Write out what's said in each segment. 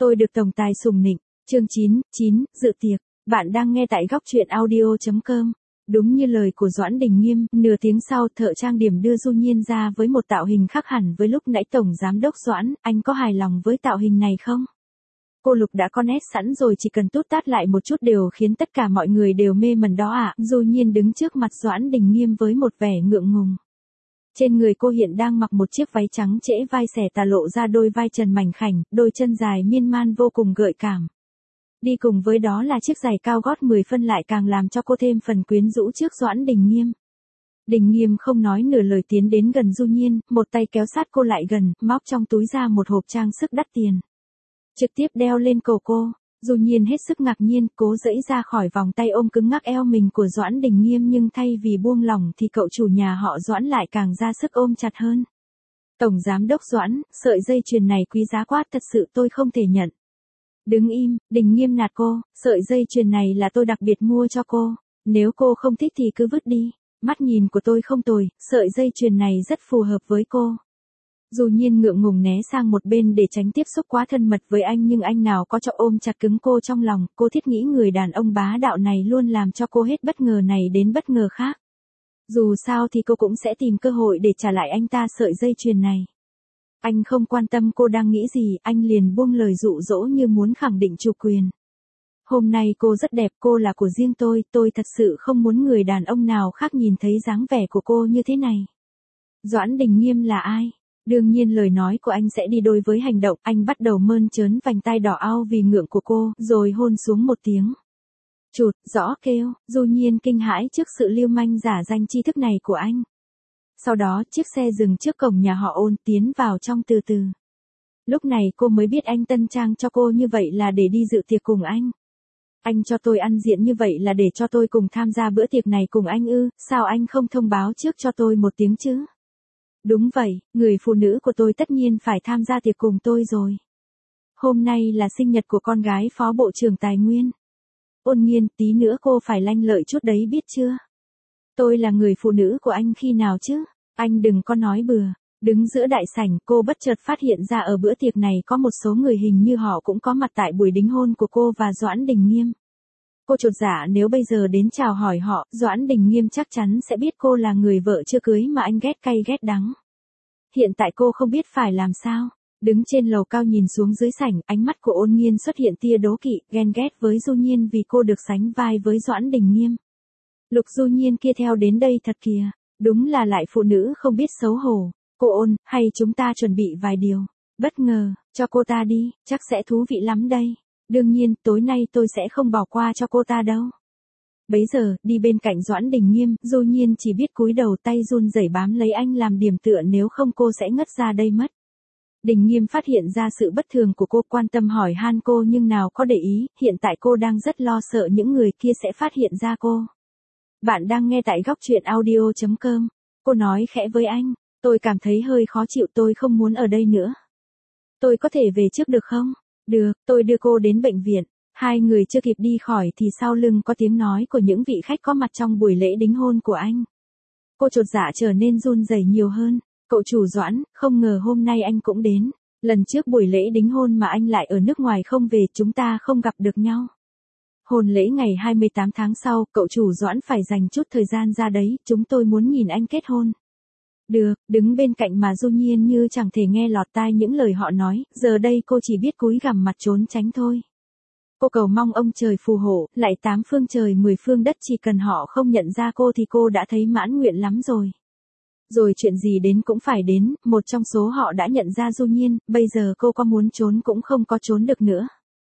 Tôi được tổng tài sủng nịnh. Chương 9, dự tiệc. Bạn đang nghe tại góc truyện audio.com. Đúng như lời của Doãn Đình Nghiêm, nửa tiếng sau thợ trang điểm đưa Du Nhiên ra với một tạo hình khác hẳn với lúc nãy tổng giám đốc Doãn, anh có hài lòng với tạo hình này không? Cô Lục đã có nét sẵn rồi, chỉ cần tút tát lại một chút đều khiến tất cả mọi người đều mê mẩn đó ạ. Du Nhiên đứng trước mặt Doãn Đình Nghiêm với một vẻ ngượng ngùng. Trên người cô hiện đang mặc một chiếc váy trắng trễ vai xẻ tà lộ ra đôi vai trần mảnh khảnh, đôi chân dài miên man vô cùng gợi cảm. Đi cùng với đó là chiếc giày cao gót 10 phân lại càng làm cho cô thêm phần quyến rũ trước Doãn Đình Nghiêm. Đình Nghiêm không nói nửa lời tiến đến gần Du Nhiên, một tay kéo sát cô lại gần, móc trong túi ra một hộp trang sức đắt tiền. Trực tiếp đeo lên cổ cô. Du Nhiên hết sức ngạc nhiên, cố giãy ra khỏi vòng tay ôm cứng ngắc eo mình của Doãn Đình Nghiêm, nhưng thay vì buông lỏng thì cậu chủ nhà họ Doãn lại càng ra sức ôm chặt hơn. Tổng giám đốc Doãn, sợi dây chuyền này quý giá quá, thật sự tôi không thể nhận. Đứng im, Đình Nghiêm nạt cô, sợi dây chuyền này là tôi đặc biệt mua cho cô, nếu cô không thích thì cứ vứt đi, mắt nhìn của tôi không tồi, sợi dây chuyền này rất phù hợp với cô. Du Nhiên ngượng ngùng né sang một bên để tránh tiếp xúc quá thân mật với anh, nhưng anh nào có cho ôm chặt cứng cô trong lòng, cô thiết nghĩ người đàn ông bá đạo này luôn làm cho cô hết bất ngờ này đến bất ngờ khác. Dù sao thì cô cũng sẽ tìm cơ hội để trả lại anh ta sợi dây chuyền này. Anh không quan tâm cô đang nghĩ gì, anh liền buông lời dụ dỗ như muốn khẳng định chủ quyền. Hôm nay cô rất đẹp, cô là của riêng tôi thật sự không muốn người đàn ông nào khác nhìn thấy dáng vẻ của cô như thế này. Doãn Đình Nghiêm là ai? Đương nhiên lời nói của anh sẽ đi đôi với hành động, anh bắt đầu mơn trớn vành tai đỏ ao vì ngượng của cô, rồi hôn xuống một tiếng. Chụt, rõ kêu, Du Nhiên kinh hãi trước sự lưu manh giả danh tri thức này của anh. Sau đó chiếc xe dừng trước cổng nhà họ Ôn, tiến vào trong từ từ. Lúc này cô mới biết anh tân trang cho cô như vậy là để đi dự tiệc cùng anh. Anh cho tôi ăn diện như vậy là để cho tôi cùng tham gia bữa tiệc này cùng anh ư, sao anh không thông báo trước cho tôi một tiếng chứ? Đúng vậy, người phụ nữ của tôi tất nhiên phải tham gia tiệc cùng tôi rồi. Hôm nay là sinh nhật của con gái Phó Bộ trưởng Tài nguyên. Ôn Nhiên, tí nữa cô phải lanh lợi chút đấy biết chưa? Tôi là người phụ nữ của anh khi nào chứ? Anh đừng có nói bừa. Đứng giữa đại sảnh, cô bất chợt phát hiện ra ở bữa tiệc này có một số người hình như họ cũng có mặt tại buổi đính hôn của cô và Doãn Đình Nghiêm. Cô chột dạ, nếu bây giờ đến chào hỏi họ, Doãn Đình Nghiêm chắc chắn sẽ biết cô là người vợ chưa cưới mà anh ghét cay ghét đắng. Hiện tại cô không biết phải làm sao. Đứng trên lầu cao nhìn xuống dưới sảnh, ánh mắt của Ôn Nhiên xuất hiện tia đố kỵ, ghen ghét với Du Nhiên vì cô được sánh vai với Doãn Đình Nghiêm. Lục Du Nhiên kia theo đến đây thật kìa, đúng là lại phụ nữ không biết xấu hổ. Cô Ôn, hay chúng ta chuẩn bị vài điều bất ngờ cho cô ta đi, chắc sẽ thú vị lắm đây. Đương nhiên, tối nay tôi sẽ không bỏ qua cho cô ta đâu. Bấy giờ, đi bên cạnh Doãn Đình Nghiêm, Du Nhiên chỉ biết cúi đầu, tay run rẩy bám lấy anh làm điểm tựa, nếu không cô sẽ ngất ra đây mất. Đình Nghiêm phát hiện ra sự bất thường của cô, quan tâm hỏi han cô nhưng nào có để ý, hiện tại cô đang rất lo sợ những người kia sẽ phát hiện ra cô. Bạn đang nghe tại góc truyện audio.com. Cô nói khẽ với anh, tôi cảm thấy hơi khó chịu, tôi không muốn ở đây nữa. Tôi có thể về trước được không? Được, tôi đưa cô đến bệnh viện. Hai người chưa kịp đi khỏi thì sau lưng có tiếng nói của những vị khách có mặt trong buổi lễ đính hôn của anh. Cô chột dạ trở nên run rẩy nhiều hơn. Cậu chủ Doãn, không ngờ hôm nay anh cũng đến. Lần trước buổi lễ đính hôn mà anh lại ở nước ngoài không về, chúng ta không gặp được nhau. Hôn lễ ngày 28 tháng sau, cậu chủ Doãn phải dành chút thời gian ra đấy, chúng tôi muốn nhìn anh kết hôn. Được, đứng bên cạnh mà Du Nhiên như chẳng thể nghe lọt tai những lời họ nói, giờ đây cô chỉ biết cúi gằm mặt trốn tránh thôi. Cô cầu mong ông trời phù hộ, lại 8 phương trời 10 phương đất, chỉ cần họ không nhận ra cô thì cô đã thấy mãn nguyện lắm rồi. Rồi chuyện gì đến cũng phải đến, một trong số họ đã nhận ra Du Nhiên, bây giờ cô có muốn trốn cũng không có trốn được nữa.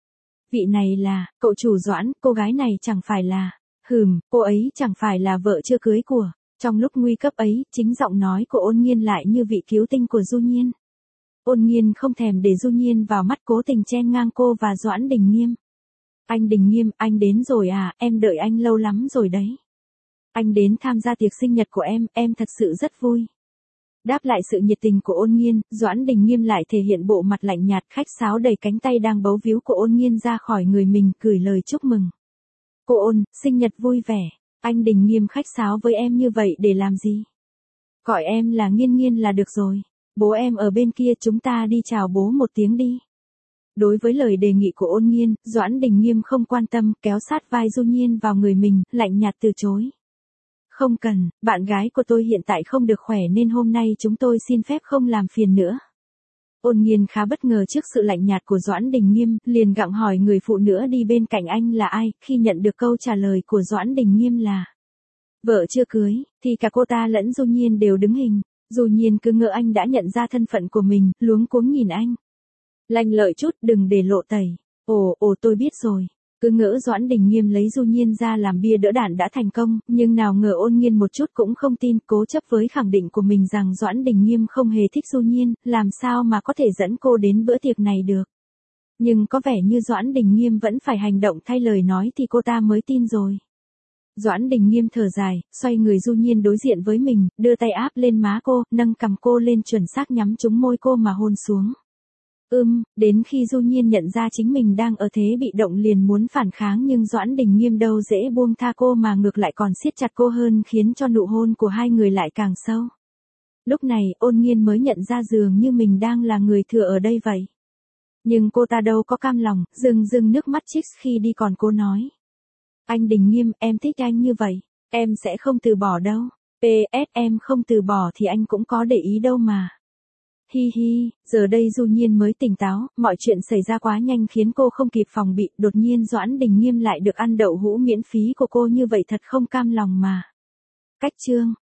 Vị này là, cậu chủ Doãn, cô gái này chẳng phải là, cô ấy chẳng phải là vợ chưa cưới của. Trong lúc nguy cấp ấy, chính giọng nói của Ôn Nhiên lại như vị cứu tinh của Du Nhiên. Ôn Nhiên không thèm để Du Nhiên vào mắt, cố tình chen ngang cô và Doãn Đình Nghiêm. Anh Đình Nghiêm, anh đến rồi à, em đợi anh lâu lắm rồi đấy. Anh đến tham gia tiệc sinh nhật của em thật sự rất vui. Đáp lại sự nhiệt tình của Ôn Nhiên, Doãn Đình Nghiêm lại thể hiện bộ mặt lạnh nhạt, khách sáo đẩy cánh tay đang bấu víu của Ôn Nhiên ra khỏi người mình, gửi lời chúc mừng. Cô Ôn, sinh nhật vui vẻ. Anh Đình Nghiêm khách sáo với em như vậy để làm gì? Gọi em là Nghiên Nghiên là được rồi. Bố em ở bên kia, chúng ta đi chào bố một tiếng đi. Đối với lời đề nghị của Ôn Nghiên, Doãn Đình Nghiêm không quan tâm, kéo sát vai Du Nhiên vào người mình, lạnh nhạt từ chối. Không cần, bạn gái của tôi hiện tại không được khỏe nên hôm nay chúng tôi xin phép không làm phiền nữa. Ôn Nghiên khá bất ngờ trước sự lạnh nhạt của Doãn Đình Nghiêm, liền gặng hỏi người phụ nữ đi bên cạnh anh là ai, khi nhận được câu trả lời của Doãn Đình Nghiêm là vợ chưa cưới, thì cả cô ta lẫn Du Nhiên đều đứng hình. Du Nhiên cứ ngỡ anh đã nhận ra thân phận của mình, luống cuống nhìn anh. Lanh lợi chút, đừng để lộ tẩy. Ồ tôi biết rồi. Cứ ngỡ Doãn Đình Nghiêm lấy Du Nhiên ra làm bia đỡ đạn đã thành công, nhưng nào ngờ Ôn Nghiên một chút cũng không tin, cố chấp với khẳng định của mình rằng Doãn Đình Nghiêm không hề thích Du Nhiên, làm sao mà có thể dẫn cô đến bữa tiệc này được. Nhưng có vẻ như Doãn Đình Nghiêm vẫn phải hành động thay lời nói thì cô ta mới tin rồi. Doãn Đình Nghiêm thở dài, xoay người Du Nhiên đối diện với mình, đưa tay áp lên má cô, nâng cằm cô lên chuẩn xác nhắm trúng môi cô mà hôn xuống. Đến khi Du Nhiên nhận ra chính mình đang ở thế bị động liền muốn phản kháng nhưng Doãn Đình Nghiêm đâu dễ buông tha cô mà ngược lại còn siết chặt cô hơn khiến cho nụ hôn của hai người lại càng sâu. Lúc này Ôn Nghiên mới nhận ra dường như mình đang là người thừa ở đây vậy. Nhưng cô ta đâu có cam lòng, rưng nước mắt chích khi đi còn cô nói. Anh Đình Nghiêm, em thích anh như vậy, em sẽ không từ bỏ đâu. PS em không từ bỏ thì anh cũng có để ý đâu mà. Hi hi, giờ đây Du Nhiên mới tỉnh táo, mọi chuyện xảy ra quá nhanh khiến cô không kịp phòng bị, đột nhiên Doãn Đình Nghiêm lại được ăn đậu hũ miễn phí của cô như vậy thật không cam lòng mà. Cách chương